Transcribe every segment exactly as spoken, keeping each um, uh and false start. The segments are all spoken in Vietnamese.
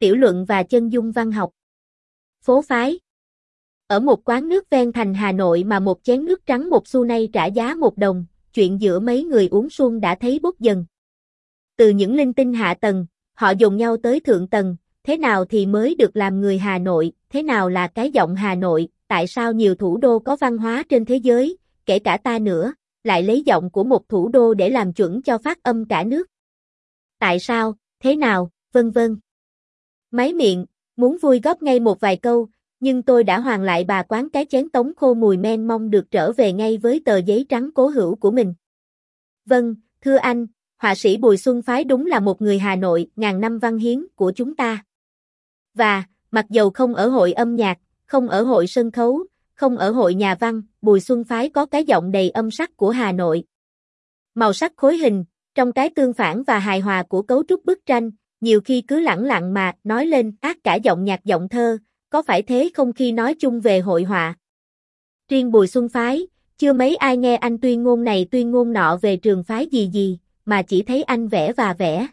Tiểu luận và chân dung văn học. Phố phái. Ở một quán nước ven thành Hà Nội mà một chén nước trắng một xu nay trả giá một đồng, chuyện giữa mấy người uống suông đã thấy bốc dần. Từ những linh tinh hạ tầng, họ dồn nhau tới thượng tầng, thế nào thì mới được làm người Hà Nội, thế nào là cái giọng Hà Nội, tại sao nhiều thủ đô có văn hóa trên thế giới, kể cả ta nữa, lại lấy giọng của một thủ đô để làm chuẩn cho phát âm cả nước. Tại sao, thế nào, vân vân. Máy miệng, muốn vui góp ngay một vài câu, nhưng tôi đã hoàn lại bà quán cái chén tống khô mùi men mong được trở về ngay với tờ giấy trắng cố hữu của mình. Vâng, thưa anh, họa sĩ Bùi Xuân Phái đúng là một người Hà Nội ngàn năm văn hiến của chúng ta. Và, mặc dầu không ở hội âm nhạc, không ở hội sân khấu, không ở hội nhà văn, Bùi Xuân Phái có cái giọng đầy âm sắc của Hà Nội. Màu sắc khối hình, trong cái tương phản và hài hòa của cấu trúc bức tranh, nhiều khi cứ lẳng lặng mà nói lên ác cả giọng nhạc giọng thơ, có phải thế không khi nói chung về hội họa? Riêng Bùi Xuân Phái, chưa mấy ai nghe anh tuyên ngôn này tuyên ngôn nọ về trường phái gì gì, mà chỉ thấy anh vẽ và vẽ.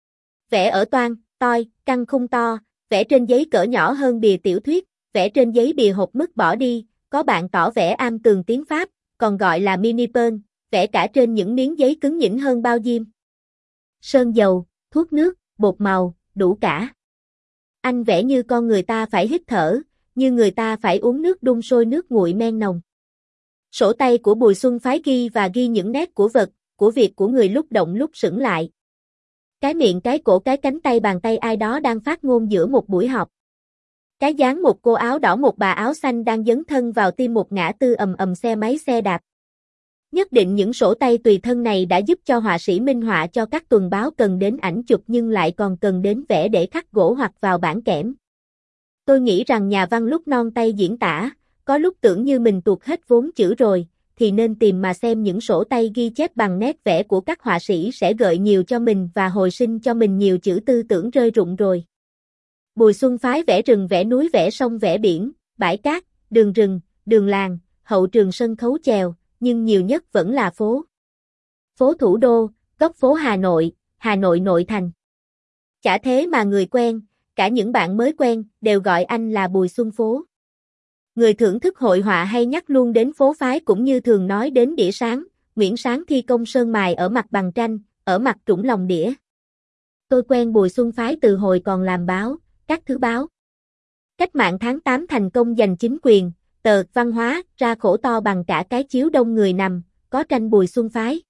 Vẽ ở toan, toi, căn khung to, vẽ trên giấy cỡ nhỏ hơn bìa tiểu thuyết, vẽ trên giấy bìa hộp mứt bỏ đi, có bạn tỏ vẽ am tường tiếng Pháp, còn gọi là mini pen, vẽ cả trên những miếng giấy cứng nhỉnh hơn bao diêm. Sơn dầu, thuốc nước, bột màu, đủ cả. Anh vẽ như con người ta phải hít thở, như người ta phải uống nước đun sôi nước nguội men nồng. Sổ tay của Bùi Xuân Phái ghi và ghi những nét của vật, của việc của người lúc động lúc sững lại. Cái miệng cái cổ cái cánh tay bàn tay ai đó đang phát ngôn giữa một buổi họp. Cái dáng một cô áo đỏ một bà áo xanh đang dấn thân vào tim một ngã tư ầm ầm xe máy xe đạp. Nhất định những sổ tay tùy thân này đã giúp cho họa sĩ minh họa cho các tuần báo cần đến ảnh chụp nhưng lại còn cần đến vẽ để khắc gỗ hoặc vào bảng kẽm. Tôi nghĩ rằng nhà văn lúc non tay diễn tả, có lúc tưởng như mình tuột hết vốn chữ rồi, thì nên tìm mà xem những sổ tay ghi chép bằng nét vẽ của các họa sĩ sẽ gợi nhiều cho mình và hồi sinh cho mình nhiều chữ tư tưởng rơi rụng rồi. Bùi Xuân Phái vẽ rừng vẽ núi vẽ sông vẽ biển, bãi cát, đường rừng, đường làng, hậu trường sân khấu chèo, nhưng nhiều nhất vẫn là phố. Phố thủ đô, góc phố Hà Nội, Hà Nội nội thành. Chả thế mà người quen, cả những bạn mới quen, đều gọi anh là Bùi Xuân Phố. Người thưởng thức hội họa hay nhắc luôn đến phố phái cũng như thường nói đến đĩa sáng, Nguyễn Sáng thi công sơn mài ở mặt bằng tranh, ở mặt trũng lòng đĩa. Tôi quen Bùi Xuân Phái từ hồi còn làm báo, các thứ báo. Cách mạng tháng tám thành công giành chính quyền, tờ Văn hóa ra khổ to bằng cả cái chiếu đông người nằm, có tranh Bùi Xuân Phái.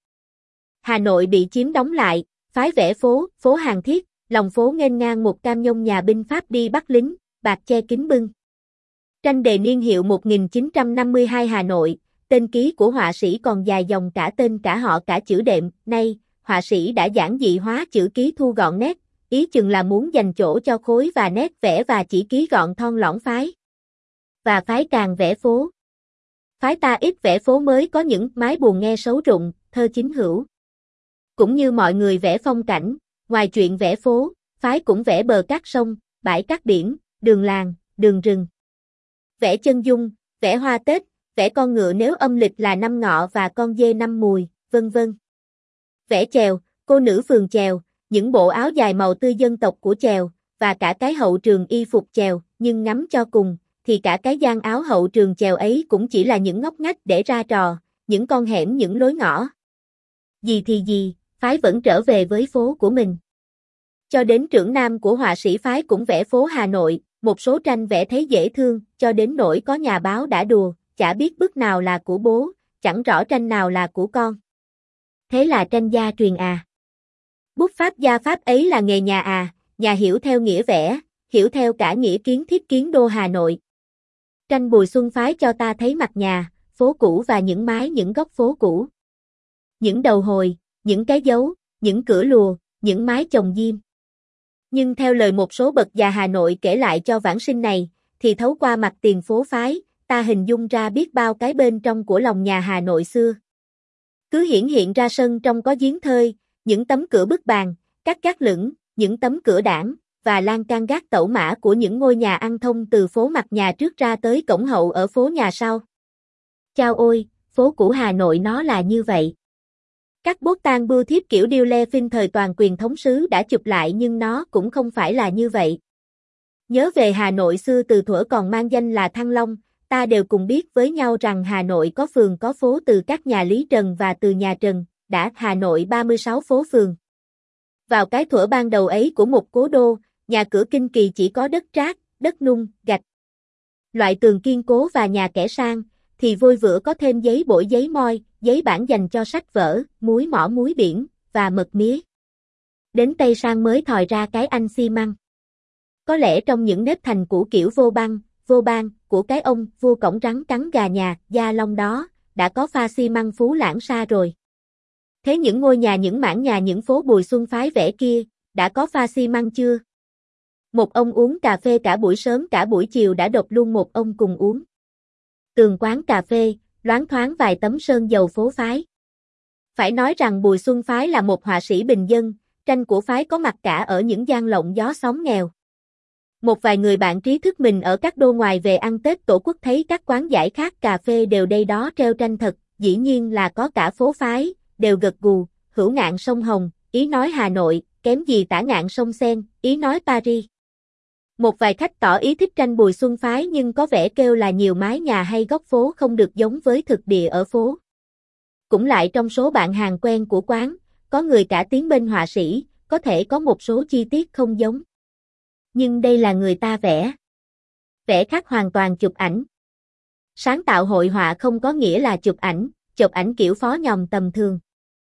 Hà Nội bị chiếm đóng lại, Phái vẽ phố, phố Hàng Thiết, lòng phố nghênh ngang một cam nhông nhà binh Pháp đi bắt lính, bạc che kính bưng. Tranh đề niên hiệu một nghìn chín trăm năm mươi hai Hà Nội, tên ký của họa sĩ còn dài dòng cả tên cả họ cả chữ đệm, nay, họa sĩ đã giản dị hóa chữ ký thu gọn nét, ý chừng là muốn dành chỗ cho khối và nét vẽ và chỉ ký gọn thon lõng Phái. Và Phái càng vẽ phố. Phái ta ít vẽ phố mới có những mái buồn nghe xấu rụng, thơ chính hữu. Cũng như mọi người vẽ phong cảnh, ngoài chuyện vẽ phố, Phái cũng vẽ bờ cát sông, bãi cát biển, đường làng, đường rừng. Vẽ chân dung, vẽ hoa Tết, vẽ con ngựa nếu âm lịch là năm Ngọ và con dê năm Mùi, vân vân. Vẽ chèo, cô nữ phường chèo, những bộ áo dài màu tươi dân tộc của chèo, và cả cái hậu trường y phục chèo, nhưng ngắm cho cùng, thì cả cái gian áo hậu trường chèo ấy cũng chỉ là những ngóc ngách để ra trò, những con hẻm những lối ngõ. Gì thì gì, Phái vẫn trở về với phố của mình. Cho đến trưởng nam của họa sĩ Phái cũng vẽ phố Hà Nội, một số tranh vẽ thấy dễ thương, cho đến nỗi có nhà báo đã đùa, chả biết bức nào là của bố, chẳng rõ tranh nào là của con. Thế là tranh gia truyền à. Bút pháp gia pháp ấy là nghề nhà à, nhà hiểu theo nghĩa vẽ, hiểu theo cả nghĩa kiến thiết kiến đô Hà Nội. Tranh Bùi Xuân Phái cho ta thấy mặt nhà, phố cũ và những mái những góc phố cũ. Những đầu hồi, những cái dấu, những cửa lùa, những mái chồng diêm. Nhưng theo lời một số bậc già Hà Nội kể lại cho vãng sinh này, thì thấu qua mặt tiền phố Phái, ta hình dung ra biết bao cái bên trong của lòng nhà Hà Nội xưa. Cứ hiển hiện ra sân trong có giếng thơi, những tấm cửa bức bàn, các gác lửng, những tấm cửa đảng, và lan can gác tẩu mã của những ngôi nhà ăn thông từ phố mặt nhà trước ra tới cổng hậu ở phố nhà sau. Chao ôi, phố cũ Hà Nội nó là như vậy. Các bốt tang bưu thiếp kiểu điêu le phim thời toàn quyền thống sứ đã chụp lại nhưng nó cũng không phải là như vậy. Nhớ về Hà Nội xưa từ thuở còn mang danh là Thăng Long, ta đều cùng biết với nhau rằng Hà Nội có phường có phố từ các nhà Lý Trần và từ nhà Trần, đã Hà Nội ba mươi sáu phố phường. Vào cái thuở ban đầu ấy của một cố đô, nhà cửa kinh kỳ chỉ có đất trát, đất nung, gạch. Loại tường kiên cố và nhà kẻ sang, thì vôi vữa có thêm giấy bổi giấy moi, giấy bản dành cho sách vở, muối mỏ muối biển, và mật mía. Đến Tây Sang mới thòi ra cái anh xi măng. Có lẽ trong những nếp thành cũ kiểu vô băng, vô ban, của cái ông vua cổng rắn cắn gà nhà, Gia Long đó, đã có pha xi măng Phú Lãng Sa rồi. Thế những ngôi nhà những mảng nhà những phố Bùi Xuân Phái vẽ kia, đã có pha xi măng chưa? Một ông uống cà phê cả buổi sớm cả buổi chiều đã độc luôn một ông cùng uống. Tường quán cà phê, loáng thoáng vài tấm sơn dầu phố phái. Phải nói rằng Bùi Xuân Phái là một họa sĩ bình dân, tranh của phái có mặt cả ở những gian lộng gió xóm nghèo. Một vài người bạn trí thức mình ở các đô ngoài về ăn Tết Tổ Quốc thấy các quán giải khát cà phê đều đây đó treo tranh thật, dĩ nhiên là có cả phố phái, đều gật gù, hữu ngạn sông Hồng, ý nói Hà Nội, kém gì tả ngạn sông Sen, ý nói Paris. Một vài khách tỏ ý thích tranh Bùi Xuân Phái nhưng có vẻ kêu là nhiều mái nhà hay góc phố không được giống với thực địa ở phố. Cũng lại trong số bạn hàng quen của quán, có người cả tiếng bên họa sĩ, có thể có một số chi tiết không giống. Nhưng đây là người ta vẽ. Vẽ khác hoàn toàn chụp ảnh. Sáng tạo hội họa không có nghĩa là chụp ảnh, chụp ảnh kiểu phó nhòm tầm thường.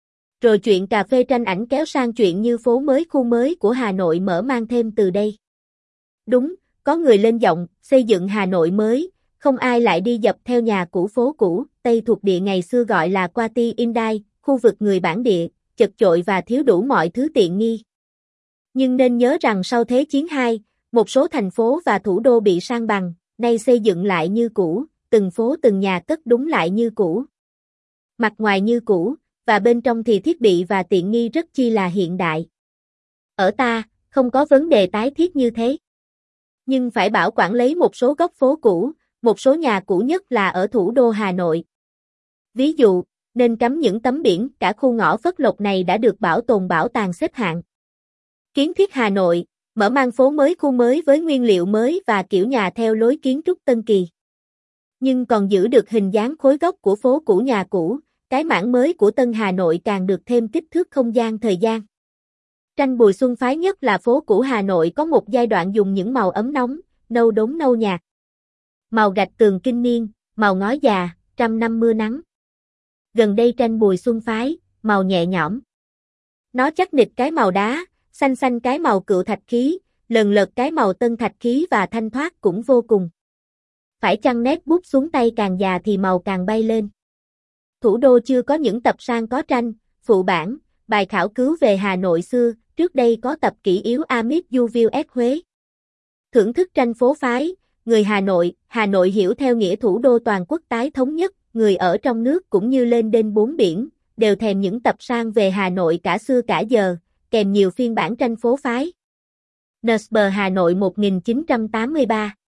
Rồi chuyện cà phê tranh ảnh kéo sang chuyện như phố mới khu mới của Hà Nội mở mang thêm từ đây. Đúng, có người lên giọng, xây dựng Hà Nội mới, không ai lại đi dập theo nhà cũ phố cũ, Tây thuộc địa ngày xưa gọi là Qua Ti Indai, khu vực người bản địa, chật chội và thiếu đủ mọi thứ tiện nghi. Nhưng nên nhớ rằng sau Thế chiến hai, một số thành phố và thủ đô bị san bằng, nay xây dựng lại như cũ, từng phố từng nhà cất đúng lại như cũ. Mặt ngoài như cũ, và bên trong thì thiết bị và tiện nghi rất chi là hiện đại. Ở ta, không có vấn đề tái thiết như thế. Nhưng phải bảo quản lấy một số góc phố cũ, một số nhà cũ nhất là ở thủ đô Hà Nội. Ví dụ, nên cắm những tấm biển, cả khu ngõ Phất Lộc này đã được bảo tồn bảo tàng xếp hạng. Kiến thiết Hà Nội, mở mang phố mới khu mới với nguyên liệu mới và kiểu nhà theo lối kiến trúc Tân Kỳ. Nhưng còn giữ được hình dáng khối gốc của phố cũ nhà cũ, cái mảng mới của Tân Hà Nội càng được thêm kích thước không gian thời gian. Tranh Bùi Xuân Phái nhất là phố cũ Hà Nội có một giai đoạn dùng những màu ấm nóng, nâu đốm nâu nhạt. Màu gạch tường kinh niên, màu ngói già, trăm năm mưa nắng. Gần đây tranh Bùi Xuân Phái, màu nhẹ nhõm. Nó chắc nịch cái màu đá, xanh xanh cái màu cựu thạch khí, lần lượt cái màu tân thạch khí và thanh thoát cũng vô cùng. Phải chăng nét bút xuống tay càng già thì màu càng bay lên. Thủ đô chưa có những tập san có tranh, phụ bản, bài khảo cứu về Hà Nội xưa, trước đây có tập kỷ yếu Amit Juvius Huế. Thưởng thức tranh phố phái, người Hà Nội, Hà Nội hiểu theo nghĩa thủ đô toàn quốc tái thống nhất, người ở trong nước cũng như lên đên bốn biển, đều thèm những tập san về Hà Nội cả xưa cả giờ, kèm nhiều phiên bản tranh phố phái. Nusber Hà Nội một nghìn chín trăm tám mươi ba